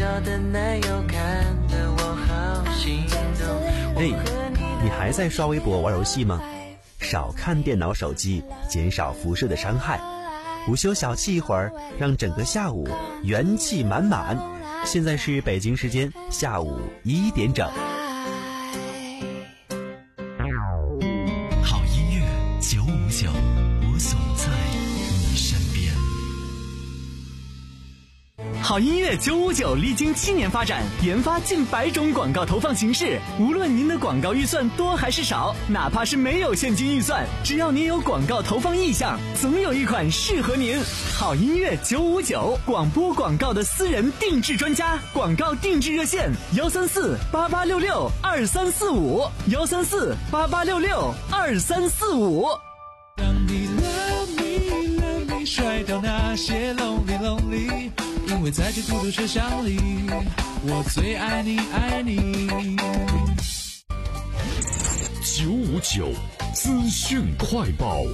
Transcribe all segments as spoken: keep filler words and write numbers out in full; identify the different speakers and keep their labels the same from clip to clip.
Speaker 1: 笑的奶油看得我好心动。
Speaker 2: 嘿，你还在刷微博玩游戏吗？少看电脑手机，减少辐射的伤害。午休小憩一会儿，让整个下午元气满满。现在是北京时间下午一点整。
Speaker 3: 好音乐九五九，我总在你身边。好音乐九五九历经七年发展，研发近百种广告投放形式。无论您的广告预算多还是少，哪怕是没有现金预算，只要您有广告投放意向，总有一款适合您。好音乐九五九，广播广告的私人定制专家，广告定制热线幺三四八八六六二三四五幺三四八八六六二三四五。
Speaker 4: 让你 love me love me 甩掉那些 lonely lonely， 因为在这孤独车厢里，我最爱你爱你。
Speaker 5: 九五九资讯快报。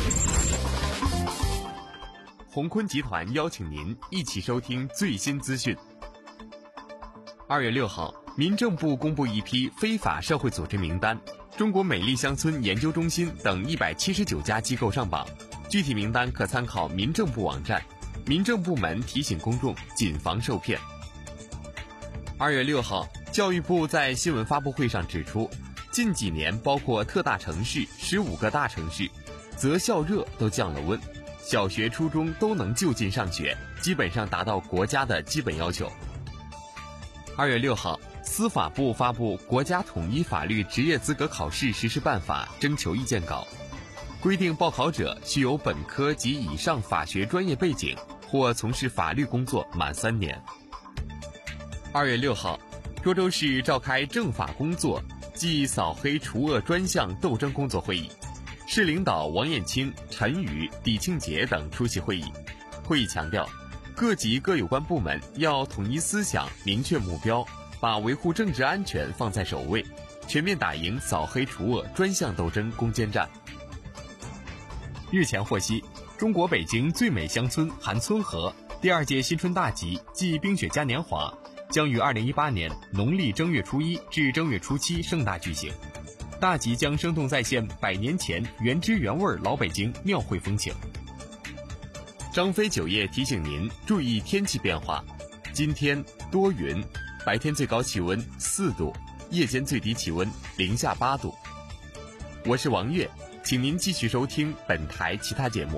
Speaker 6: 鸿坤集团邀请您一起收听最新资讯。二月六号，民政部公布一批非法社会组织名单，中国美丽乡村研究中心等一百七十九家机构上榜，具体名单可参考民政部网站。民政部门提醒公众谨防受骗。二月六号，教育部在新闻发布会上指出，近几年包括特大城市十五个大城市，择校热都降了温，小学初中都能就近上学，基本上达到国家的基本要求。二月六号，司法部发布《国家统一法律职业资格考试实施办法》征求意见稿，规定报考者需有本科及以上法学专业背景，或从事法律工作满三年。二月六号，涿州市召开政法工作暨扫黑除恶专项斗争工作会议，市领导王艳清、陈宇、李庆杰等出席会议。会议强调，各级各有关部门要统一思想，明确目标，把维护政治安全放在首位，全面打赢扫黑除恶专项斗争攻坚战。日前获悉，中国北京最美乡村韩村河第二届新春大集暨冰雪嘉年华将于二零一八年农历正月初一至正月初七盛大举行。大集将生动再现百年前原汁原味老北京庙会风情。张飞酒业提醒您注意天气变化，今天多云，白天最高气温四度，夜间最低气温零下八度。我是王悦，请您继续收听本台其他节目。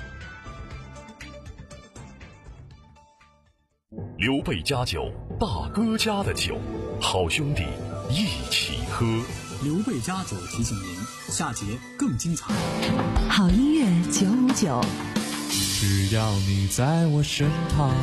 Speaker 5: 刘备家酒，大哥家的酒，好兄弟一起喝。
Speaker 3: 刘备家酒提醒您，下节更精彩。
Speaker 7: 好音乐九五九，
Speaker 4: 只要你在我身旁。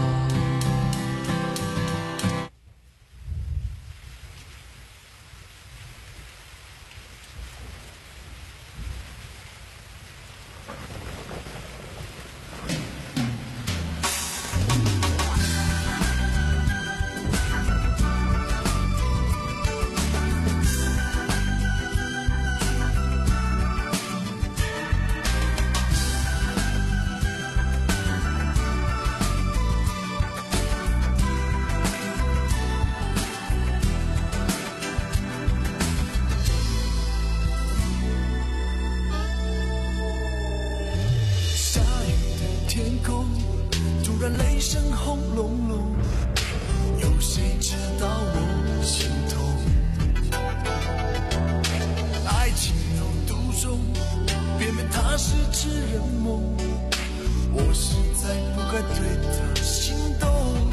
Speaker 4: 突然雷声轰隆隆，有谁知道我心痛？爱情有独钟，偏偏它是痴人梦，我实在不该对它心动。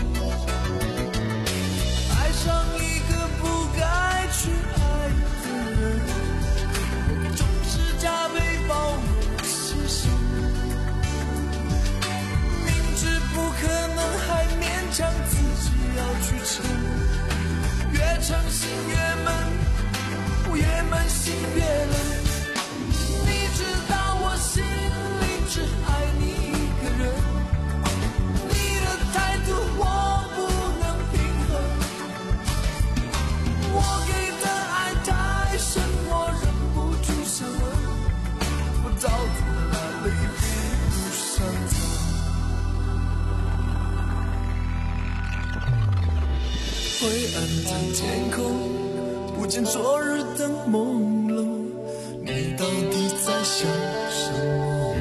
Speaker 4: 爱上一个不该去爱的人，总是加倍包容牺牲，不可能还勉强灰暗的天空，不见昨日的朦胧，你到底在想什么？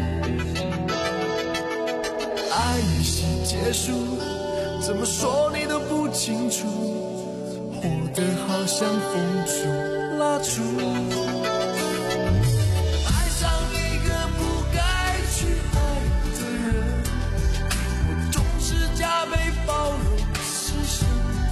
Speaker 4: 爱已经结束，怎么说你都不清楚，活得好像风烛蜡烛。爱上一个不该去爱的人，我总是加倍包容牺牲，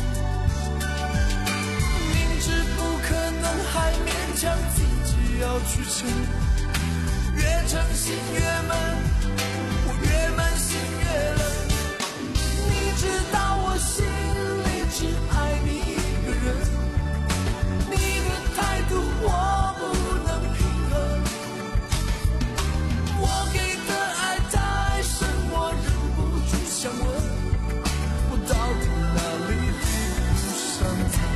Speaker 4: 明知不可能还勉强自己要去撑，越诚心越闷，我越闷心越冷。你知道我心里只爱你一个人，你的态度我不能平衡，我给的爱太深，我忍不住想问，我到底哪里不上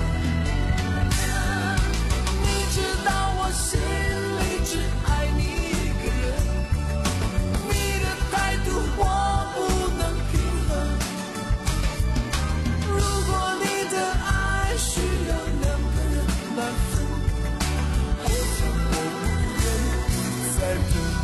Speaker 4: 疼？你知道我心里只爱你一个人，你的态度我不能平衡，如果你的爱需要两个人来分，我想我不愿意再等。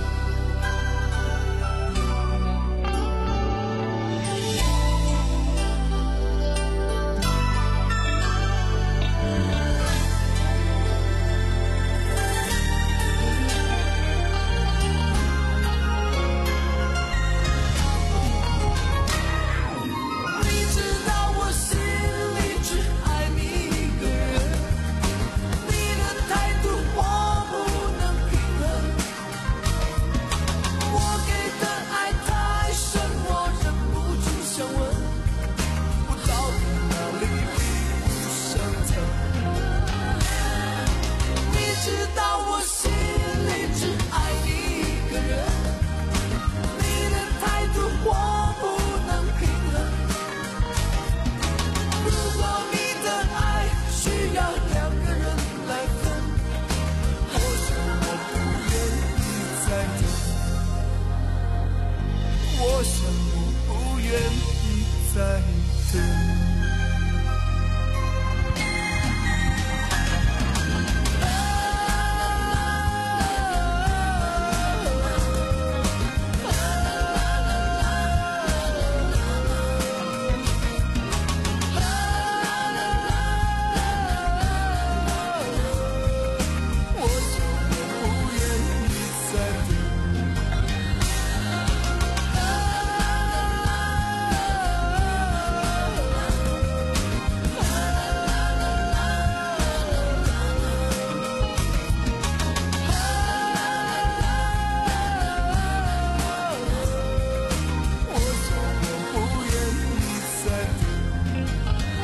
Speaker 4: 你知道我心里只爱你一个人，你的态度我不能平衡，我给的爱太深，我忍不住想问，我到底哪里不上疼？你知道我心里只爱你一个人，你的态度我不能平衡，如果你的爱需要两个人来分，我想我不愿意再等，我想我不愿意再等。我想我不愿意再等。我想我不愿意再等。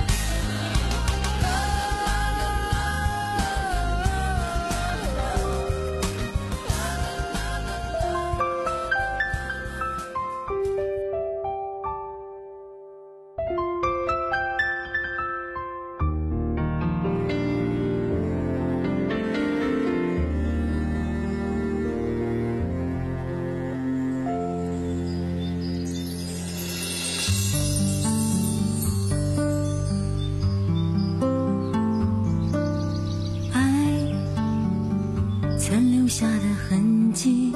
Speaker 8: 爱残留下的痕迹，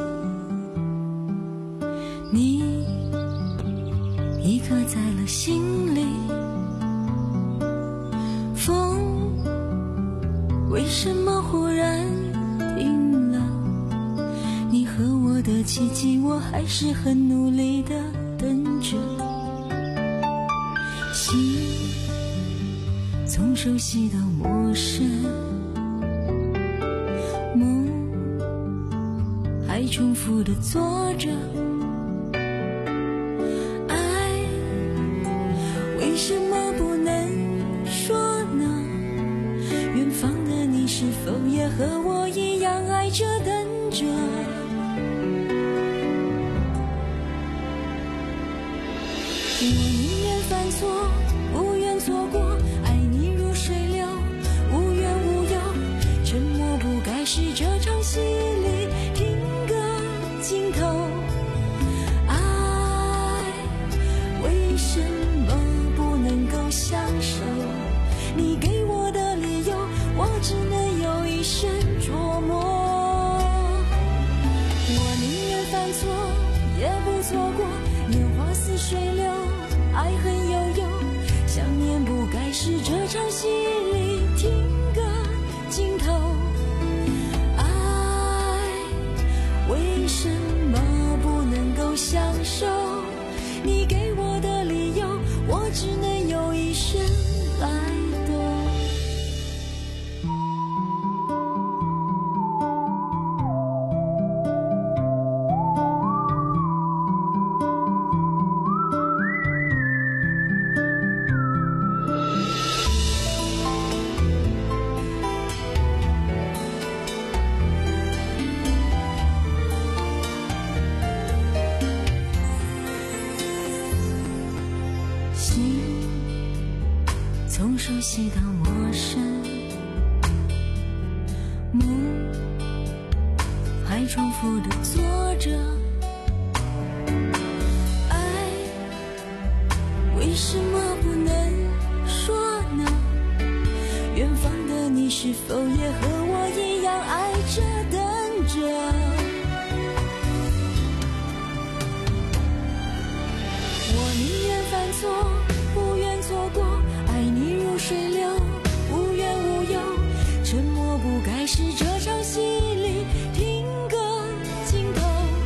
Speaker 8: 你已刻在了心里。风为什么忽然停了？你和我的奇迹，我还是很努力的等着。心从熟悉到陌生，梦还重复的做着。爱为什么不能说呢？远方的你是否也和我一样爱着等着？我宁愿犯错，不愿错过，爱你如水流，无怨无忧，沉默不该是这场戏里听个尽头。爱为什么不能够享受？ 你给我的理由，我只能有一生琢磨。我宁愿犯错，也不错过。年华似水流，爱恨悠悠，想念不该是这场戏里听个尽头。爱为什么不能够享受？你给我的理由，我只能有一生来懂。从熟悉到陌生，梦还重复地做着。爱为什么不能说呢？远方的你是否也和我一样爱着等着？我宁愿犯错，不愿错过。爱你如水流，无怨无忧，沉默不该是这场戏里听个尽头。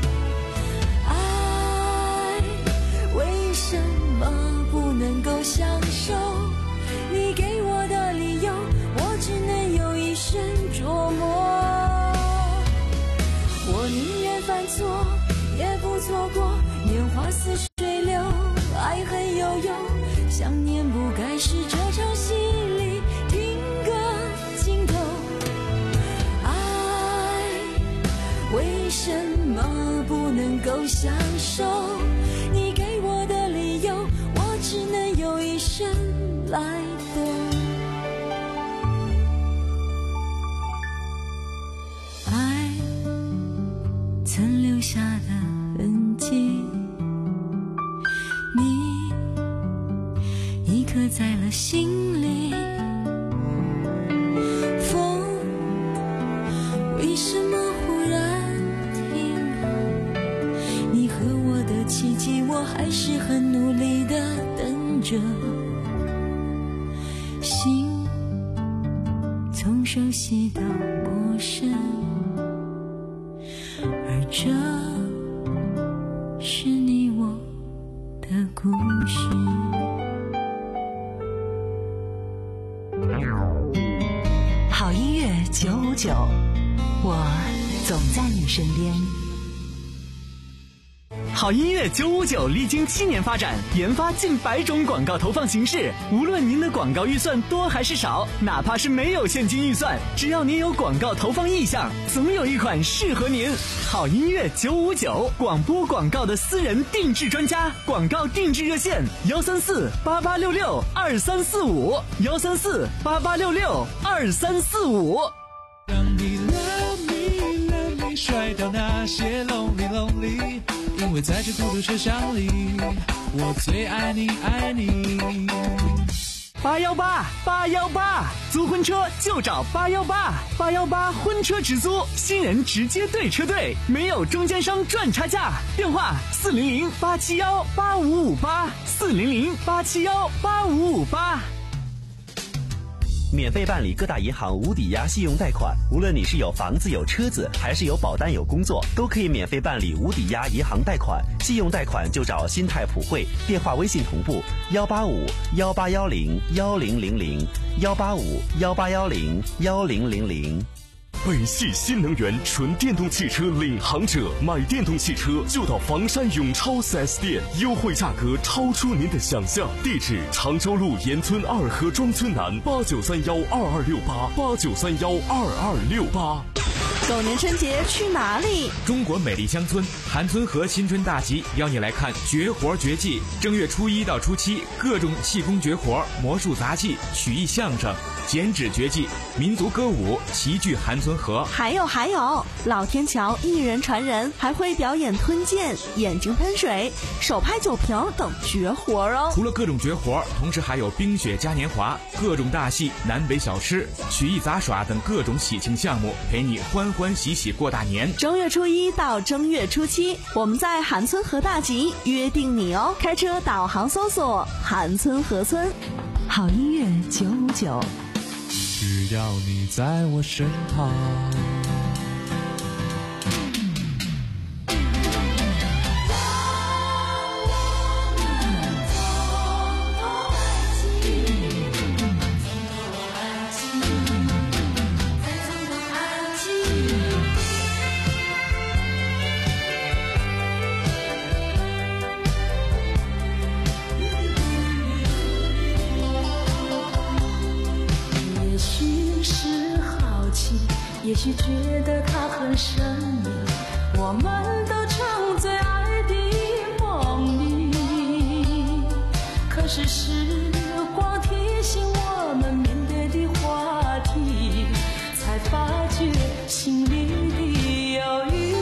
Speaker 8: 爱为什么不能够享受？你给我的理由，我只能有一生琢磨。我宁愿犯错，也不错过。年华似水流，爱恨悠悠，想念不该是这场戏里听个尽头。爱为什么不能够享受？你给我的理由，我只能有一生来懂。爱曾留下的痕迹，你已刻在了心里。风为什么忽然停了？你和我的奇迹，我还是很努力地等着。心从熟悉到陌生，而这是你我的故事。
Speaker 7: 好音乐九五九，我总在你身边。
Speaker 3: 好音乐九五九历经七年发展，研发近百种广告投放形式。无论您的广告预算多还是少，哪怕是没有现金预算，只要您有广告投放意向，总有一款适合您。好音乐九五九，广播广告的私人定制专家，广告定制热线：幺三四八八六六二三四五，幺三四八八六六二三四五。
Speaker 4: 让你 love me love me 甩掉那些 lonely lonely， 因为在这孤独车厢里，我最爱你爱你。
Speaker 3: 八幺八八幺八，租婚车就找八幺八，八幺八婚车直租，新人直接对车队，没有中间商赚差价。电话四零零八七幺八五五八，四零零八七幺八五五八。
Speaker 2: 免费办理各大银行无抵押信用贷款，无论你是有房子有车子，还是有保单有工作，都可以免费办理无抵押银行贷款。信用贷款就找新泰普惠，电话微信同步幺八五幺八幺零幺零零零幺八五幺八幺零幺零零零。
Speaker 5: 北汽新能源纯电动汽车领航者，买电动汽车就到房山永超 四 S 店，优惠价格超出您的想象。地址：常州路沿村二河庄村南，八九三幺二二六八八九三幺二二六八。
Speaker 9: 狗年春节去哪里？
Speaker 10: 中国美丽乡村韩村河新春大集邀你来看绝活绝技。正月初一到初七，各种气功绝活、魔术杂技、曲艺相声、剪纸绝技、民族歌舞齐聚韩村河。
Speaker 9: 还有还有， 老天桥一人传人，还会表演吞剑、眼睛喷水、手拍酒瓶等绝活哦。
Speaker 10: 除了各种绝活，同时还有冰雪嘉年华、各种大戏、南北小吃、曲艺杂耍等各种喜庆项目，陪你欢欢喜喜过大年。
Speaker 9: 正月初一到正月初七，我们在韩村河大集约定你哦。开车导航搜索韩村河村。
Speaker 7: 好音乐九五九，
Speaker 4: 只要你在我身旁。
Speaker 8: 也许觉得它很神秘，我们都沉醉爱的梦里。可是时光提醒我们面对的话题，才发觉心里的犹豫。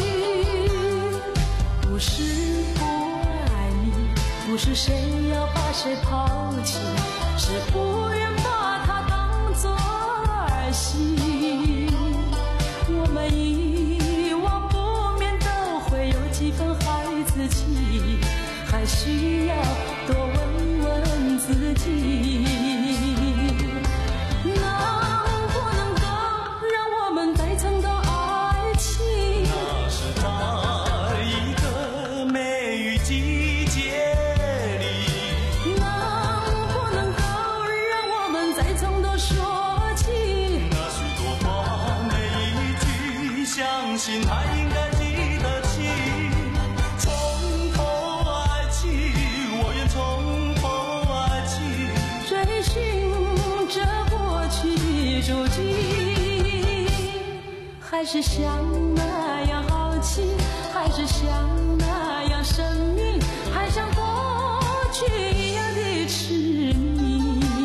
Speaker 8: 不是不爱你，不是谁要把谁抛弃，是不愿把它当作儿戏。我们遗忘不免都会有几分孩子气，还需要多问问自己，能不能够让我们再尝到爱情？
Speaker 4: 那是在一个梅雨季节里，
Speaker 8: 能不能够让我们再尝到说起
Speaker 4: 那许多话每一句相信还应该记得起，从头爱起，我愿从头爱起，
Speaker 8: 追寻着过去足迹，还是像那样好奇，还是像那样神秘，还像过去一样的痴迷。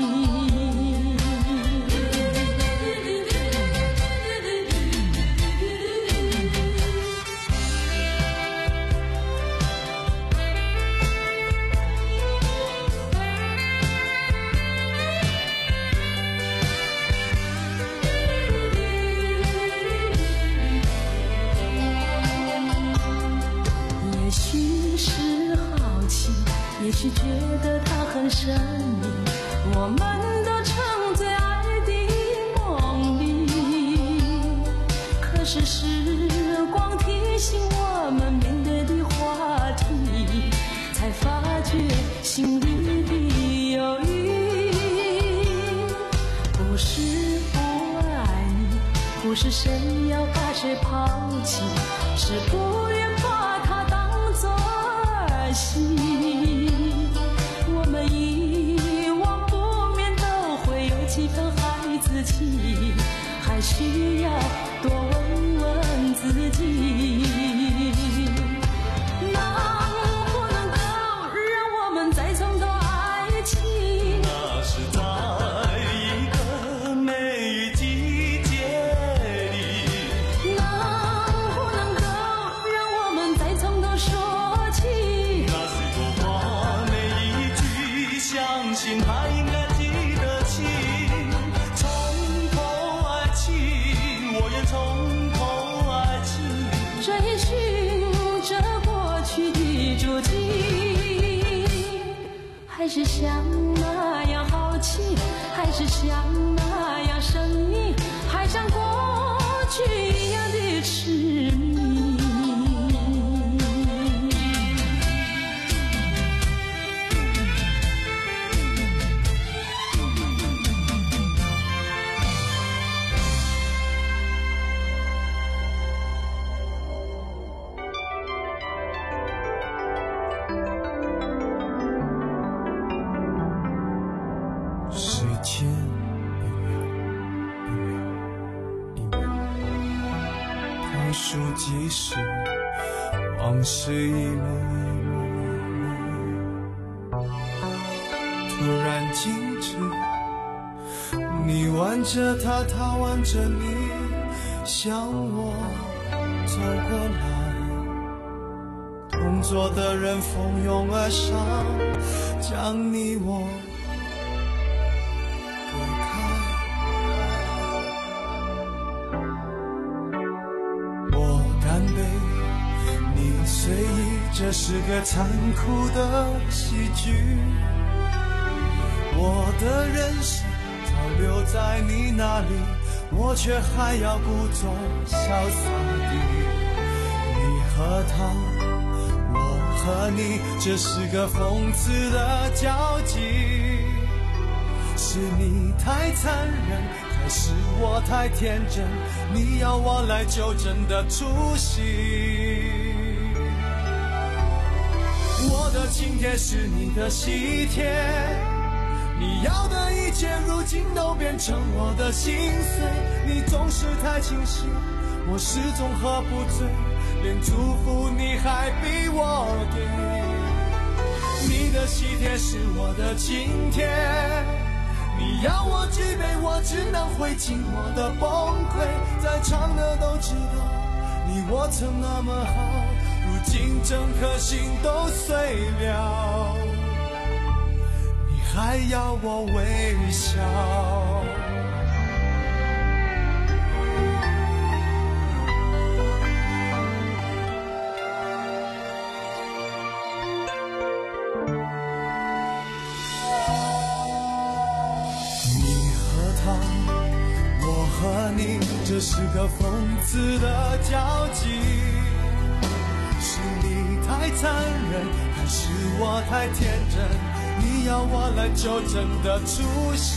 Speaker 8: 也许是好奇，也许觉得它很神秘，我们都沉醉爱的梦里。可是时光提醒我们面对的话题，才发觉心里的犹豫。不是不爱你，不是谁要把谁抛弃，是不愿把它当作儿戏。我们遗忘不免都会有几分孩子气，还需要多问问自己，能不能够让我们再尝到爱情？
Speaker 4: 那是在一个梅雨季节里，
Speaker 8: 能不能够让我们再尝到说起
Speaker 4: 那许多话每一句相信还应该记得起，从头爱起，我愿从头爱起，
Speaker 8: 追寻着过去的足迹，还是像那样好奇，还是像那样神秘，还像过去一样的痴迷。
Speaker 4: 时间一秒一秒倒数计时，往事一幕一幕一幕突然静止，你挽着他，他挽着你， 向我走过来，同桌的人蜂拥而上，将你我隔开。我干杯，你随意，这是个残酷的喜剧。我的人生早留在你那里，我却还要故作潇洒地，你和他，我和你，这是个讽刺的交集。是你太残忍，还是我太天真？你要我来纠正的出息。我的请帖是你的喜帖，你要的一切如今都变成我的心碎。你总是太清醒，我始终喝不醉，连祝福你还逼我给。你的喜帖是我的请帖，你要我举杯，我只能会尽我的崩溃。在场的都知道，你我曾那么好，如今整颗心都碎了，你还要我微笑。这是个讽刺的交集，是你太残忍，还是我太天真？你要我来纠正的出息。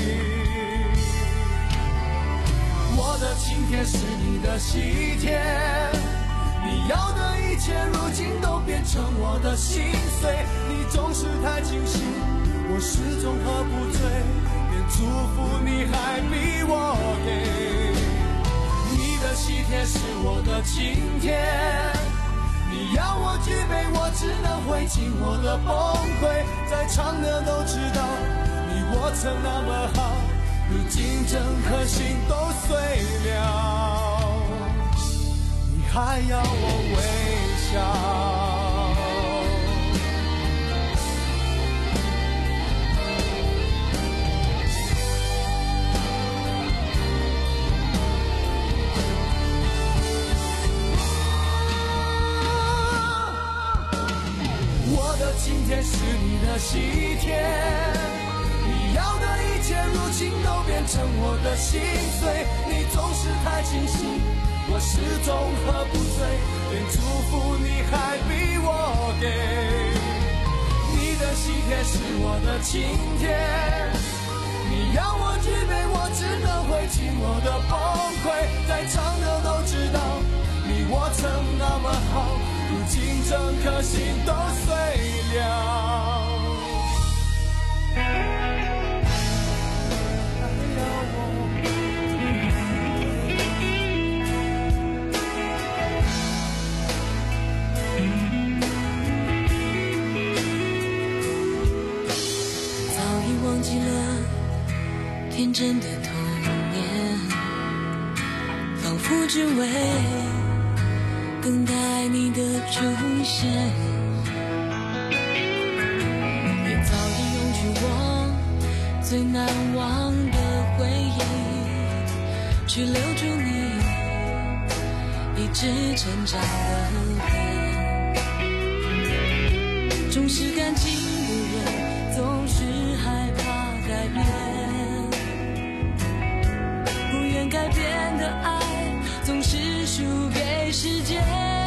Speaker 4: 我的请帖是你的喜帖，你要的一切如今都变成我的心碎。你总是太清醒，我始终喝不醉，连祝福你还逼我给。你的喜帖是我的请帖，你要我举杯，我只能会尽我的崩溃。在场的都知道，你我曾那么好，如今整颗心都碎了，你还要我微笑。今天是你的喜帖，你要的一切如今都变成我的心碎。你总是太清醒，我始终喝不醉，连祝福你还逼我给。你的喜帖是我的请帖，你要我举杯，我只能会尽我的崩溃。在场的都知道，你我曾那么好，如今整颗心都碎了。
Speaker 8: 早已忘记了天真的童年，仿佛只为等待你的出现，也早已用去我最难忘的回忆，去留住你一直成长的脸。重视感情的人总是害怕改变，不愿改变的爱总是输给时间。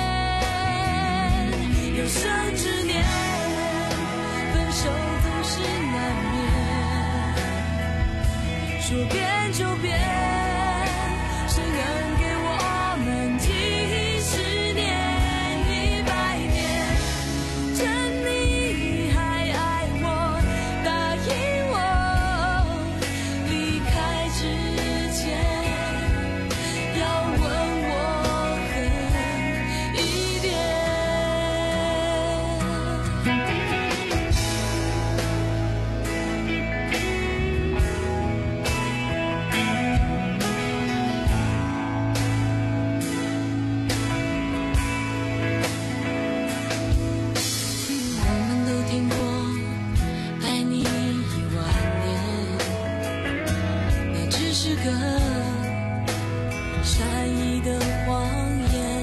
Speaker 8: 有生之年，分手总是难免，说变就变，谁能给我们几十年一百年？趁你还爱我，答应我，离开之前要问我狠一点。 只是个善意的谎言。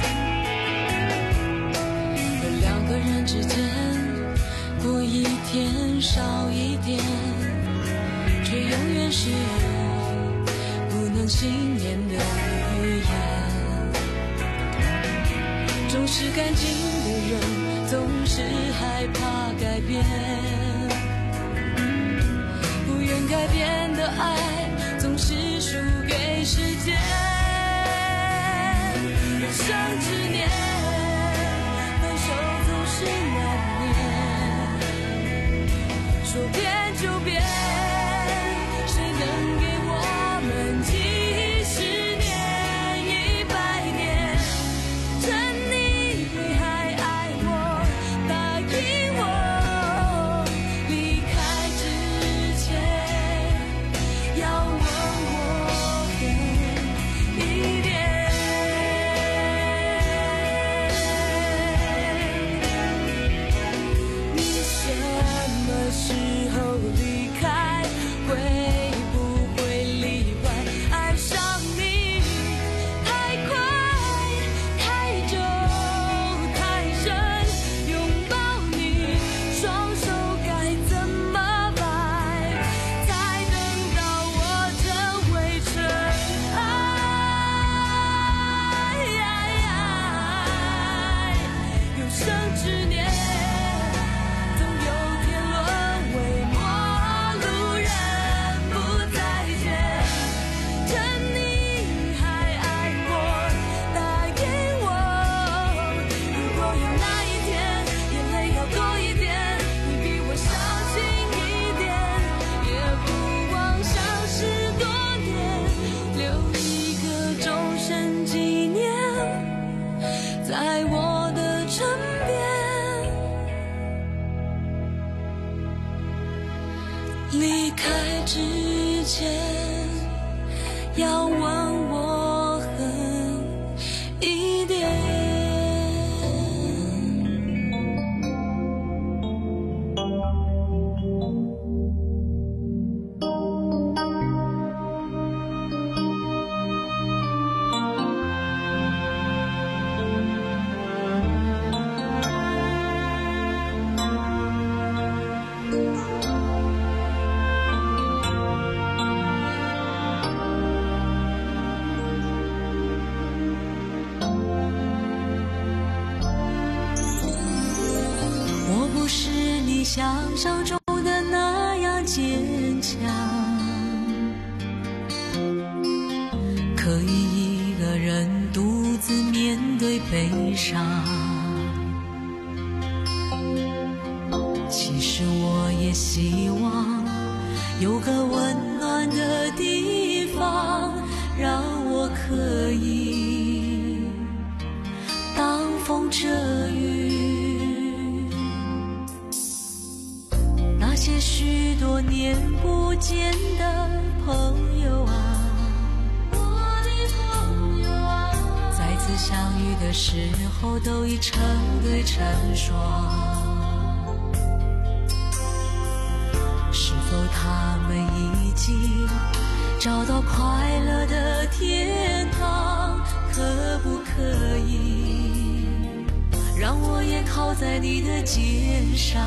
Speaker 8: 而两个人之间过一天少一点，却永远是不能幸免的语言。重视感情的人总是害怕改变，不愿改变的爱总是输给时间。人生之年，分手总是难免，说变就变，谁能给我们几十年一百年？趁你还爱我，答应我，离开之前要问我狠一点。你什么时候离开？会不会例外？爱上你太快太久太深，拥抱你双手该怎么摆，才等到我成为尘埃？有生之年，总有天沦为陌路人，不再见。趁你还爱我，答应我，如果有那一天，眼泪要多一点，你比我小心一点，也不枉相识多年，留一个终身纪念，在我的身边。离开之前，要问我狠一点。我不是你想象中的那样坚强，可以一个人独自面对悲伤。其实我也希望有个温暖的地方，让我可以挡风遮雨。那些许多年不见的朋友啊，我的朋友啊，再次相遇的时候都已成对成双。是否他们已经找到快乐的天堂？可不可以让我也靠在你的肩上？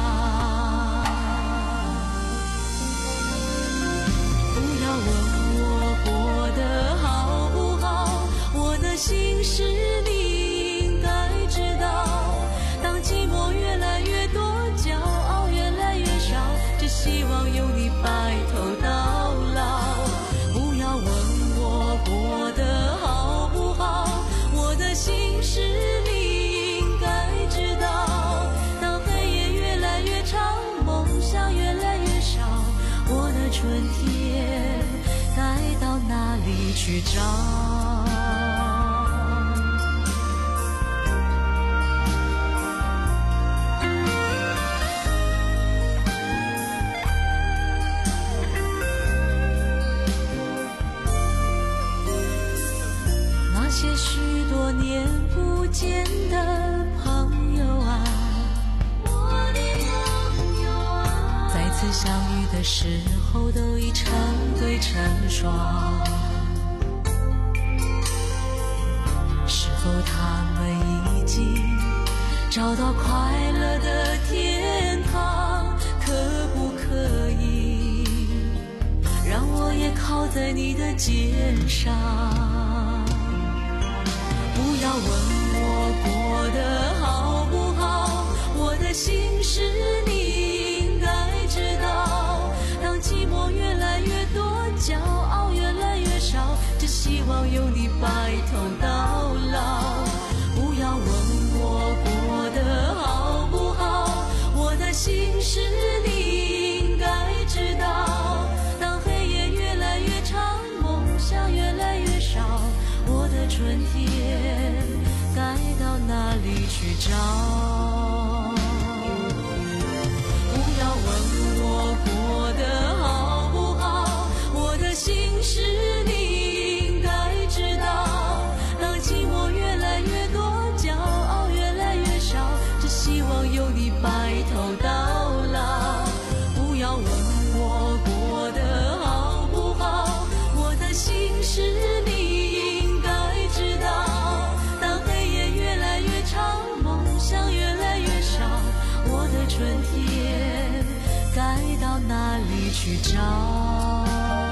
Speaker 8: 不要问我过得好不好，我的心事你应该知道。当寂寞越来越多，骄傲越来越少，只希望有你白头到老。不要问我过得好不好，我的心事你应该知道。当黑夜越来越长，梦想越来越少，我的春天该到哪里去找？那些许多年不见的朋友啊，我的朋友啊，再次相遇的时候都已成对成双。是否他们已经找到快乐的天堂？可不可以让我也靠在你的肩上？不要问我过得好不好，我的心事你应该知道。当寂寞越来越多，骄傲越来越少，只希望有你白头到老。不要问我过得好不好，我的心事你应该知道。当黑夜越来越长，梦想越来越少，我的春天该到哪里去找？不要问我过得好不好，我的心事你应该知道。当寂寞越来越多，骄傲越来越少，只希望有你白头到老。不要问我过得好不好，我的心事你应该知道。当黑夜越来越长，梦想越来越少，我的春天该到哪里去找？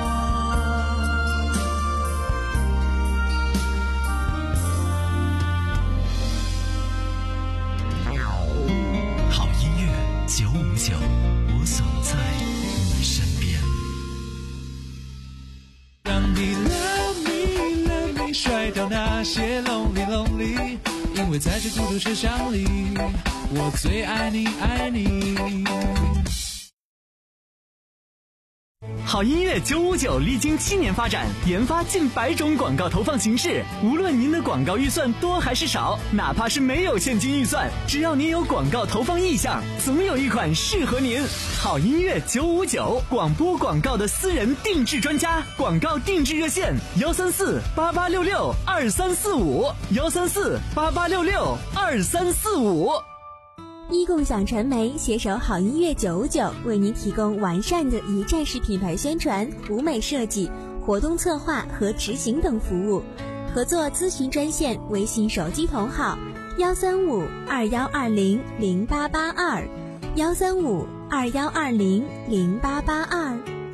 Speaker 11: 好音乐九五九，我总在你身边。
Speaker 4: 让你 love me love me， 甩掉那些 lonely lonely， 因为在这孤独车厢里，我最爱你爱你。
Speaker 3: 好音乐九五九历经七年发展，研发近百种广告投放形式。无论您的广告预算多还是少，哪怕是没有现金预算，只要您有广告投放意向，总有一款适合您。好音乐九五九，广播广告的私人定制专家，广告定制热线：幺三四八八六六二三四五，幺三四八八六六二三四五。
Speaker 12: 一共享传媒携手好音乐九五九，为您提供完善的一站式品牌宣传、舞美设计、活动策划和执行等服务。合作咨询专线：微信手机同号幺三五二幺二零零八八二，幺三五二幺二零零八八二。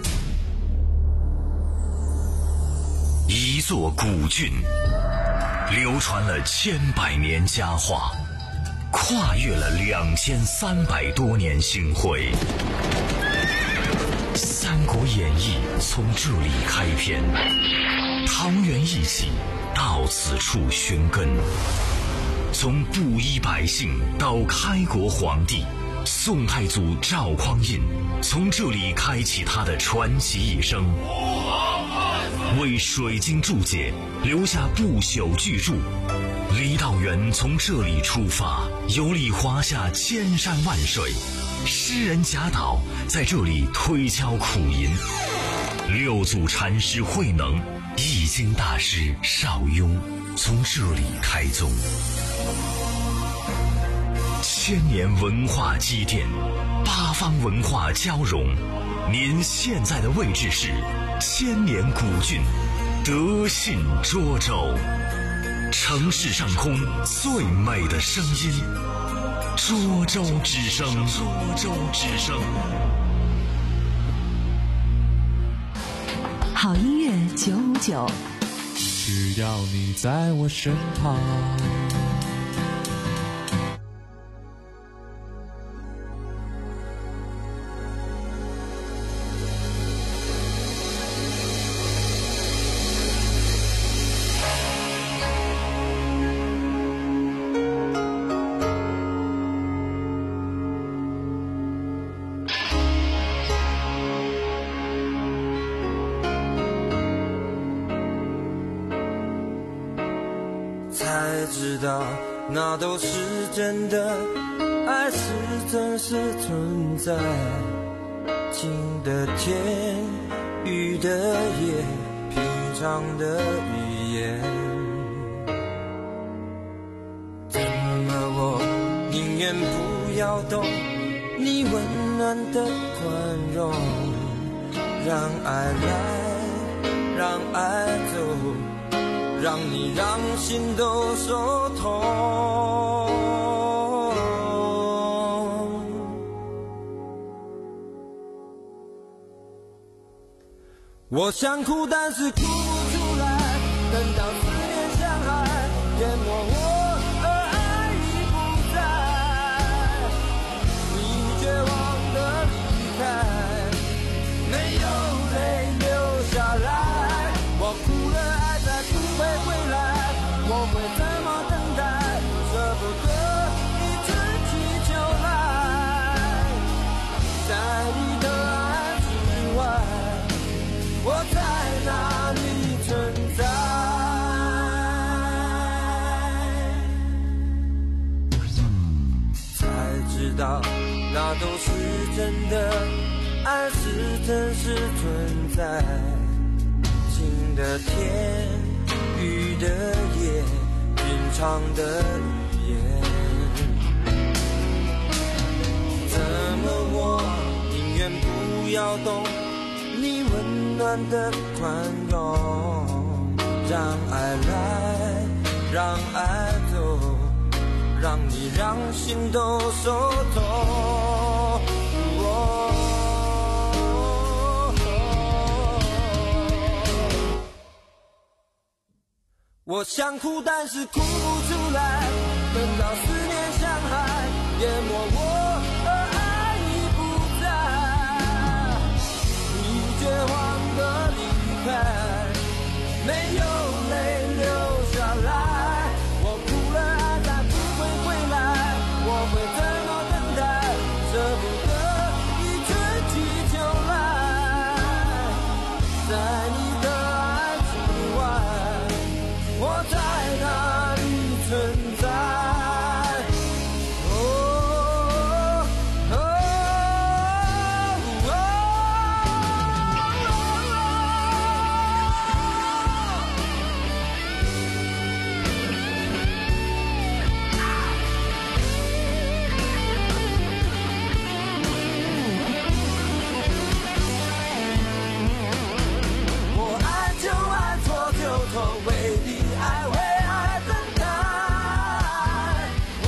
Speaker 11: 一座古郡，流传了千百年佳话。跨越了两千三百多年星辉，《三国演义》从这里开篇，桃园一起到此处寻根。从布衣百姓到开国皇帝，宋太祖赵匡胤从这里开启他的传奇一生，为水晶注解留下不朽巨著。李道元从这里出发，游历华夏千山万水，诗人贾岛在这里推敲苦吟，六祖禅师慧能、易经大师邵雍从这里开宗。千年文化积淀，八方文化交融，您现在的位置是千年古郡德信涿州。城市上空最美的声音，涿州之声，涿州之声。
Speaker 7: 好音乐九五九，
Speaker 4: 只要你在我身旁。
Speaker 1: 才知道那都是真的，爱是真实存在。晴的天，雨的夜，平常的语言。怎么我宁愿不要懂你温暖的宽容，让爱来让爱走，让你让心都受痛。我想哭，但是哭不出来，等到思念像海淹没我，而爱已不在。你绝望的离开，没有泪流下来。我哭了，爱再不会回来，我会怎么等待？舍不得一直祈求来，在你的爱之外，我在哪里存在？才知道那都是真的，爱是真实存在。晴的天，雨的夜，云长的语言，怎么我宁愿不要懂你温暖的宽容，让爱来，让爱走，让你让心都受痛。哦我想哭，但是哭不出来，等到思念像海淹没我，而爱已不在。你绝望的离开，没有泪流下来。我哭了，爱再不会回来，我会怎么等待？舍不得一直祈求来，在你的爱之外，我在哪里存在？哦哦哦我爱就爱，错就错，为你爱，为爱等待。哦，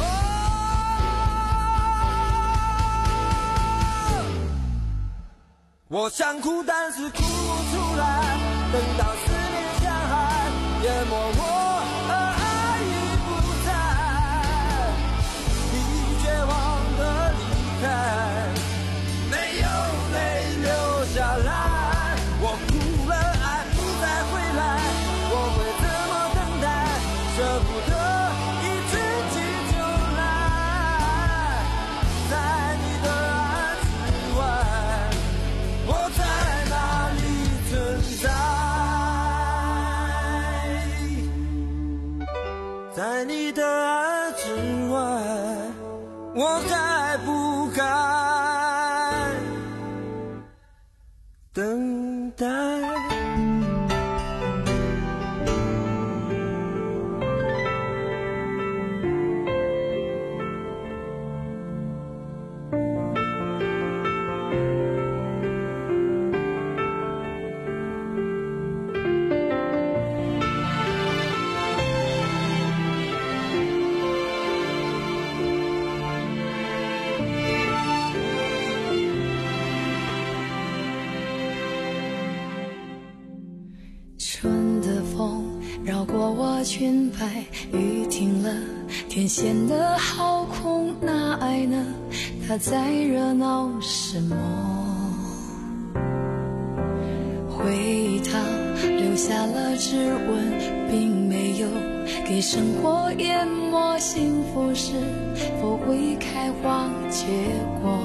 Speaker 1: 我想哭，但是哭不出来，等到思念像海淹没我，而爱已不在。你绝望的离开，没有泪流下来。我哭了，爱不再回来，我会怎么等待？舍不得一直祈求来，在你的爱之外，我在哪里存在？在你的爱之外，我该不该等待？
Speaker 8: 春的风绕过我裙摆，雨停了，天显得好空，那爱呢？它在热闹什么？回忆它留下了指纹，并没有给生活淹没。幸福是否会开花结果？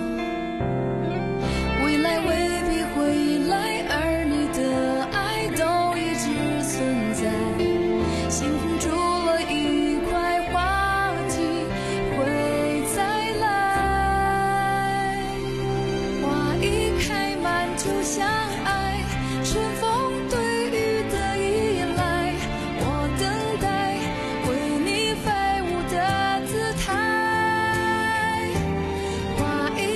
Speaker 8: 未来未必会来，而你的爱都一直存在。幸福住了一块花季会再来，花一开满就像爱，春风对雨的依赖。我等待为你飞舞的姿态，花一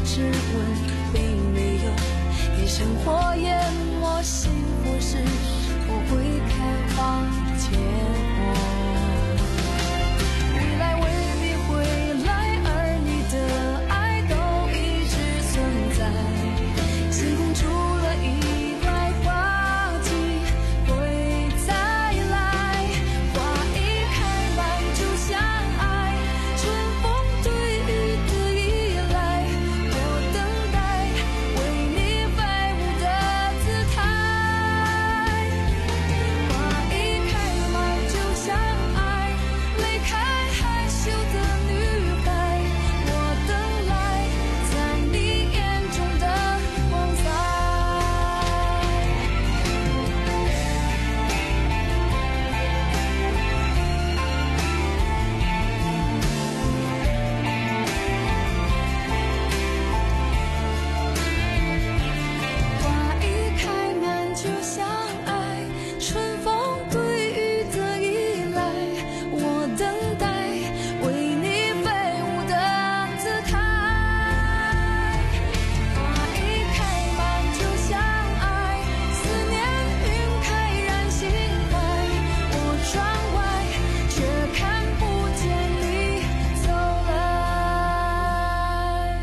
Speaker 8: 质问，并没有给生活淹没。幸福是不会开花结果，未来未必会来，而你的爱都一直存在。星空除了意外，花季会再来。花一开满就像爱，春风对雨的依赖。我等待为你飞舞的姿态。花一开满就像爱，离开害羞的女孩。我等来在你眼中的光彩。花一开满就像爱，春风对雨的依赖。我等待为你飞舞的姿态。花一开满就像爱，思念晕开染心怀。我窗外却看不见你走来。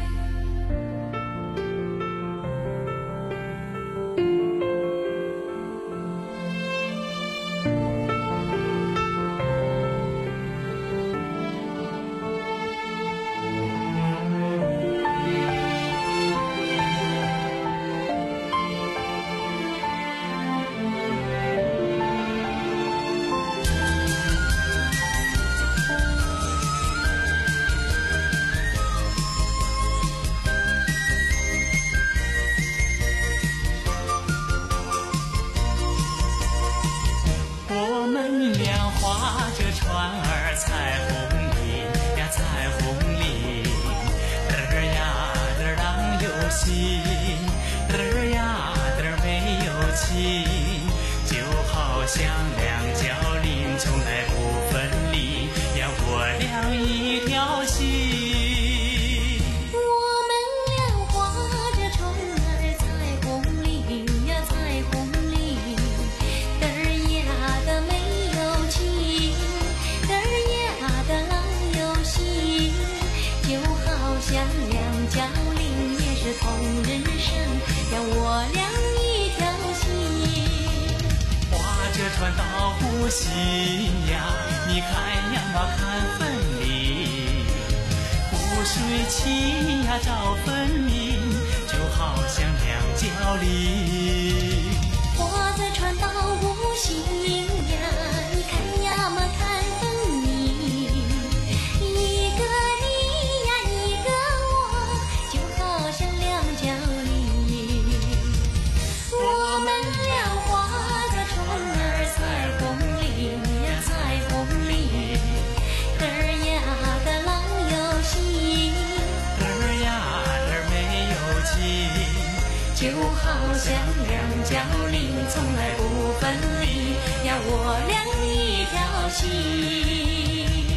Speaker 13: 我们俩划着船儿，彩虹里呀彩虹里，嘚儿呀嘚儿浪游戏，嘚儿呀嘚儿没有情，就好像两角鳞，从来不分离呀，我俩一条心。
Speaker 8: 我们俩划着船儿，彩虹里呀彩虹里，嘚儿呀的没有情，嘚儿呀的浪游戏，就好像两角鳞，也是同人生呀，我俩一条心。
Speaker 13: 划着船到无锡呀，你看呀嘛看分离，湖水清呀照分明，就好像两角鳞。
Speaker 8: 划着船到无锡呀，你看呀嘛看分明，一个你呀一个我，就好像两角鳞。我们俩划着船儿，彩虹里呀彩虹里，嘚儿呀的浪游戏，
Speaker 13: 嘚儿呀嘚儿没有情，
Speaker 8: 就好像两角鳞，从来不分离呀，我俩一条心。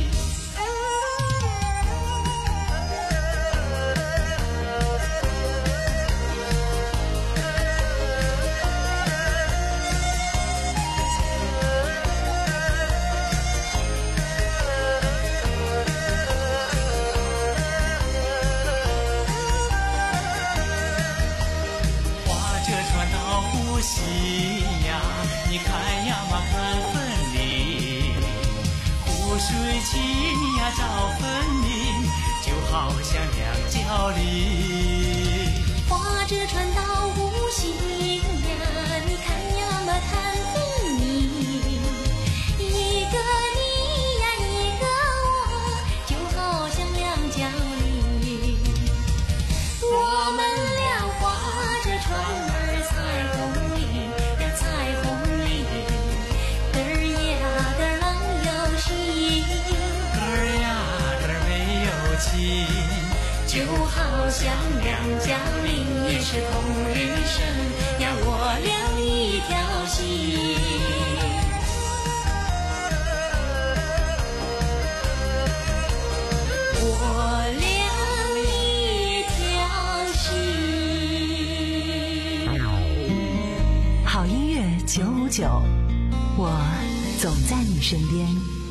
Speaker 13: 划着船到无锡呀，你看呀嘛看分离，湖水清呀照分明，就好像两角鳞。
Speaker 8: 划着船到无锡呀，你看呀嘛看分明，一个你呀一个我，就好像两角鳞。我们俩划着船儿，彩虹里呀彩虹里，嘚儿呀嘚儿浪游戏，
Speaker 13: 嘚儿呀嘚儿没有情，
Speaker 8: 就好像两角鳞，也是同人生呀，我俩一条心。我俩一条
Speaker 7: 九，我总在你身边。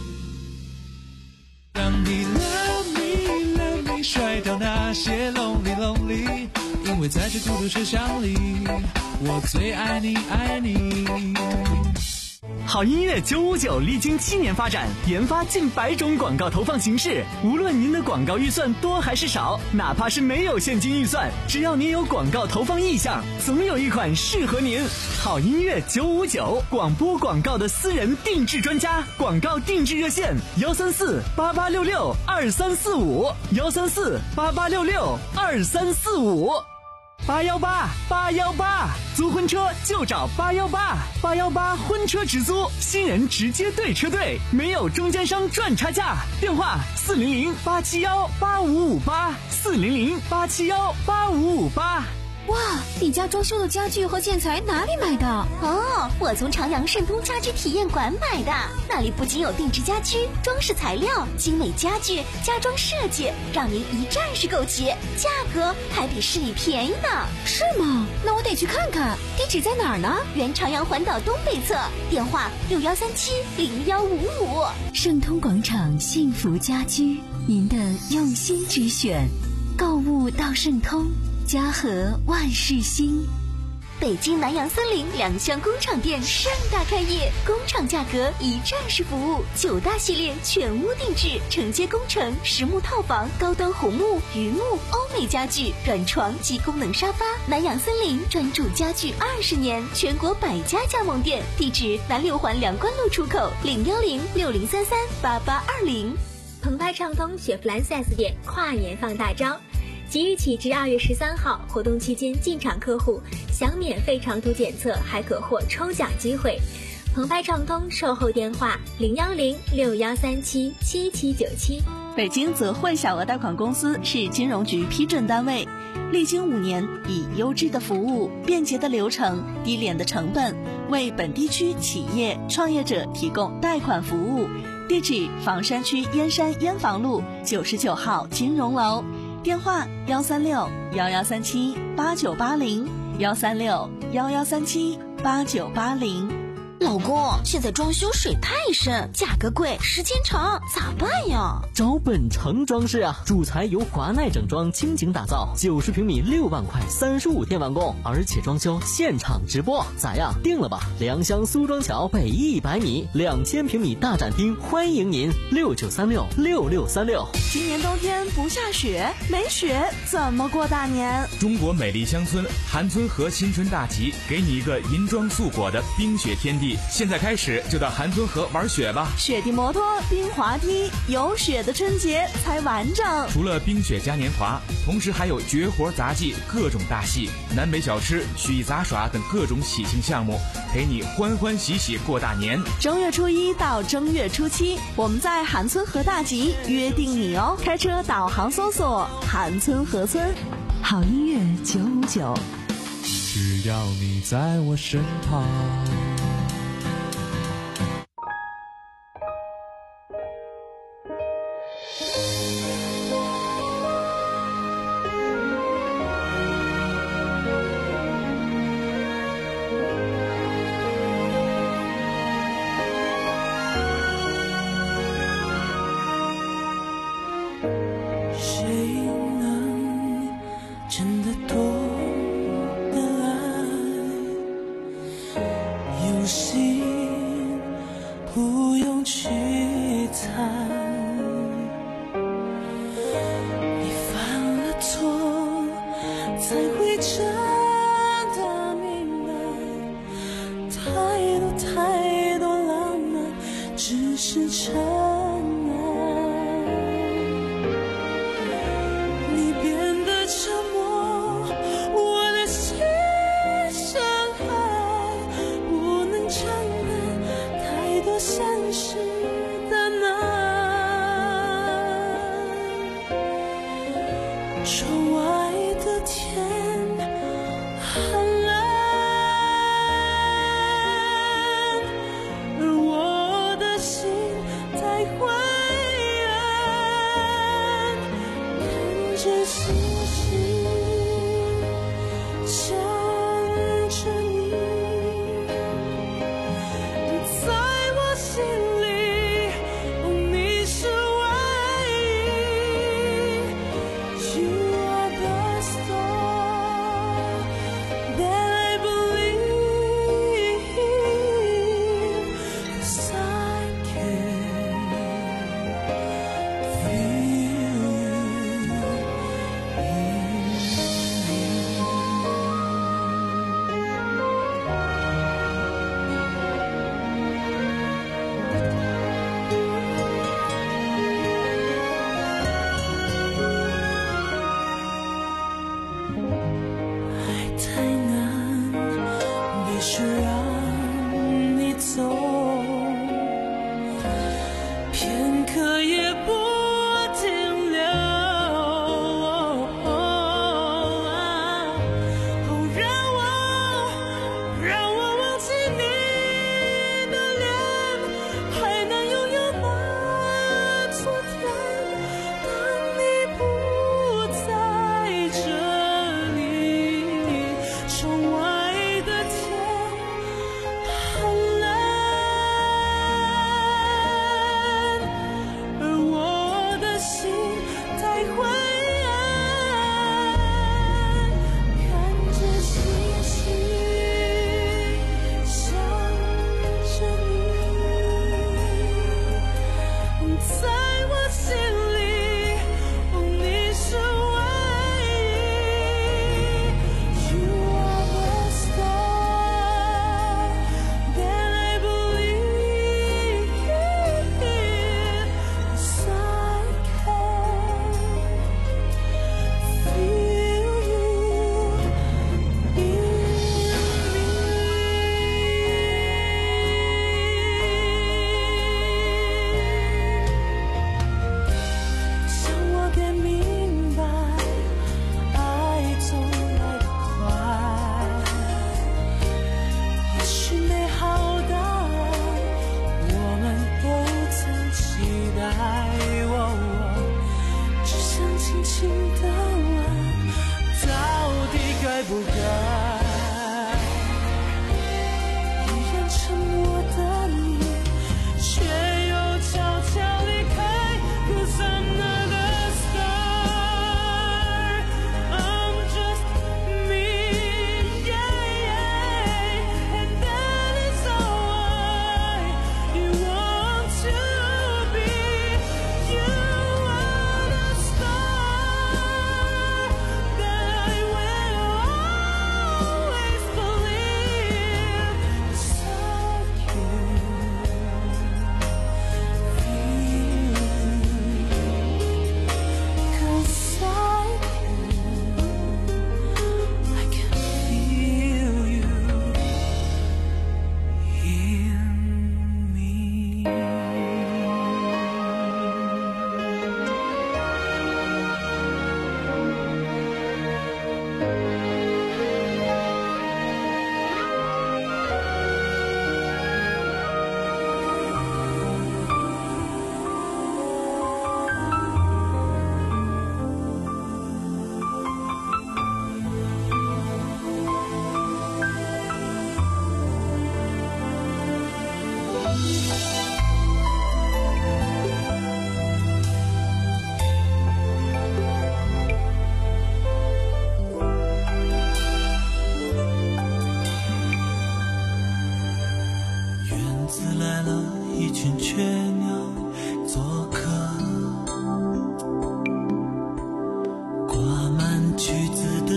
Speaker 4: 让你 love me love me 甩掉那些 lonely lonely， 因为在这孤独车厢里，我最爱你爱你。
Speaker 3: 好音乐九五九历经七年发展，研发近百种广告投放形式。无论您的广告预算多还是少，哪怕是没有现金预算，只要您有广告投放意向，总有一款适合您。好音乐九五九，广播广告的私人定制专家，广告定制热线：幺三四八八六六二三四五，幺三四八八六六二三四五。八幺八八幺八，租婚车就找八幺八，八幺八婚车直租，新人直接对车队，没有中间商赚差价。电话四零零八七幺八五五八，四零零八七幺八五五八。
Speaker 14: 哇，你家装修的家具和建材哪里买的？
Speaker 12: 哦，我从长阳盛通家居体验馆买的，那里不仅有定制家居、装饰材料、精美家具、家装设计，让您一站式购齐，价格还比市里便宜呢。
Speaker 14: 是吗？那我得去看看。地址在哪儿呢？
Speaker 12: 原长阳环岛东北侧，电话六幺三七零幺五五。
Speaker 7: 盛通广场幸福家居，您的用心之选，购物到盛通。家和万事兴。
Speaker 12: 北京南阳森林两厢工厂店盛大开业，工厂价格一站式服务，九大系列全屋定制，承接工程、实木套房、高端红木、榆木、欧美家具、软床及功能沙发。南阳森林专注家具二十年，全国百家加盟店，地址南六环梁关路出口，零幺零六零三三八八二零。
Speaker 15: 澎湃畅通雪佛兰 四 S 店跨年放大招。即日起至二月十三号，活动期间进场客户享免费长途检测，还可获抽奖机会。澎湃畅通售后电话零幺零六幺三七七七九七。
Speaker 9: 北京泽汇小额贷款公司是金融局批准单位，历经五年，以优质的服务、便捷的流程、低廉的成本，为本地区企业创业者提供贷款服务。地址：房山区燕山燕房路九十九号金融楼。电话幺三六幺幺三七八九八零，幺三六幺幺三七八九八零。
Speaker 12: 老公，现在装修水太深，价格贵，时间长，咋办呀？
Speaker 16: 找本城装饰啊，主材由华奈整装倾情打造，九十平米六万块，三十五天完工，而且装修现场直播，咋样？定了吧？良乡苏庄桥北一百米，两千平米大展厅，欢迎您，六九三六六六三六。
Speaker 9: 今年冬天不下雪，没雪怎么过大年？
Speaker 10: 中国美丽乡村韩村河新春大集，给你一个银装素裹的冰雪天地。现在开始就到韩村河玩雪吧，
Speaker 9: 雪地摩托、冰滑梯，有雪的春节才完整。
Speaker 10: 除了冰雪嘉年华，同时还有绝活杂技、各种大戏、南北小吃、曲艺杂耍等各种喜庆项目，陪你欢欢喜喜过大年。
Speaker 9: 正月初一到正月初七，我们在韩村河大集约定你哦。开车导航搜索韩村河村。
Speaker 7: 好音乐九五九，
Speaker 4: 只要你在我身旁。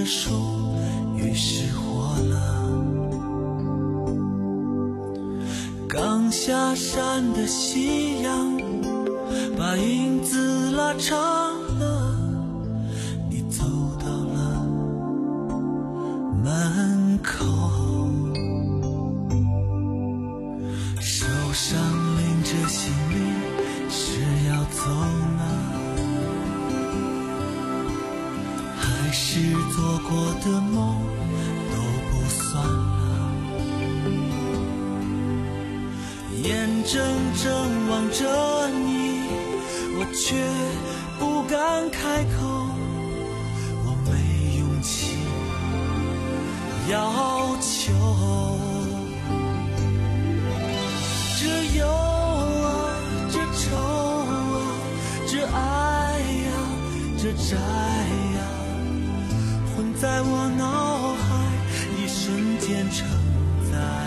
Speaker 4: 树于是活了。刚下山的夕阳把影子拉长了，你走到了门口，手上拎着行李是要走呢，还是做过的梦都不算了，眼睁睁望着你，我却不敢开口，我没勇气要求。这忧啊，这愁啊，这爱呀，这债呀，混在我脑海，一瞬间承载。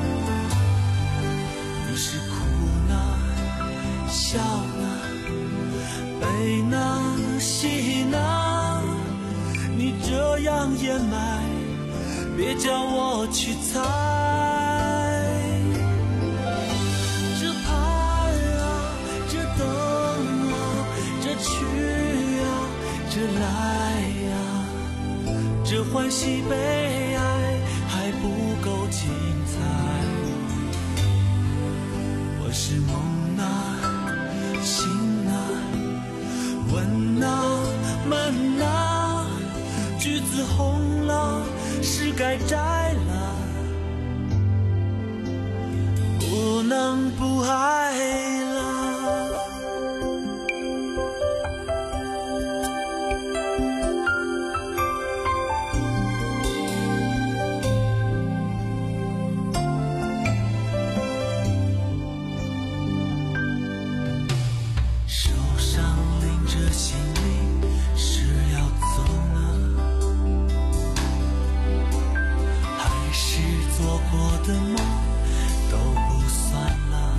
Speaker 4: 你是哭呢，笑呢，悲呢，喜呢，你这样掩埋，别叫我去猜。这盼啊，这等啊，这去啊，这来啊，这欢喜悲哀还不够精彩。我是梦啊，醒啊，问啊，闷啊，橘子红了，是该摘了，不能不爱了。手上拎着行李是要走呢，还是做过的梦都不算了，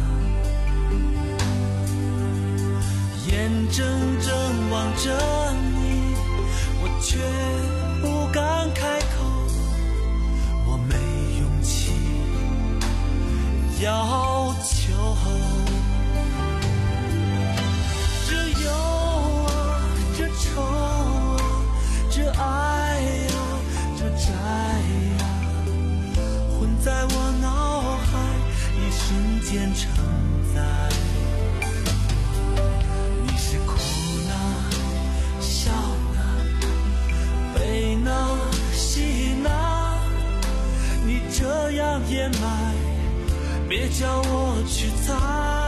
Speaker 4: 眼睁睁望着你，我却不敢开口，我没勇气要求。这忧啊，这愁啊，这爱呀，这债呀，混在我脑海，一瞬间承载。你是哭呢，笑呢，悲呢，喜呢，你这样掩埋，别叫我去猜。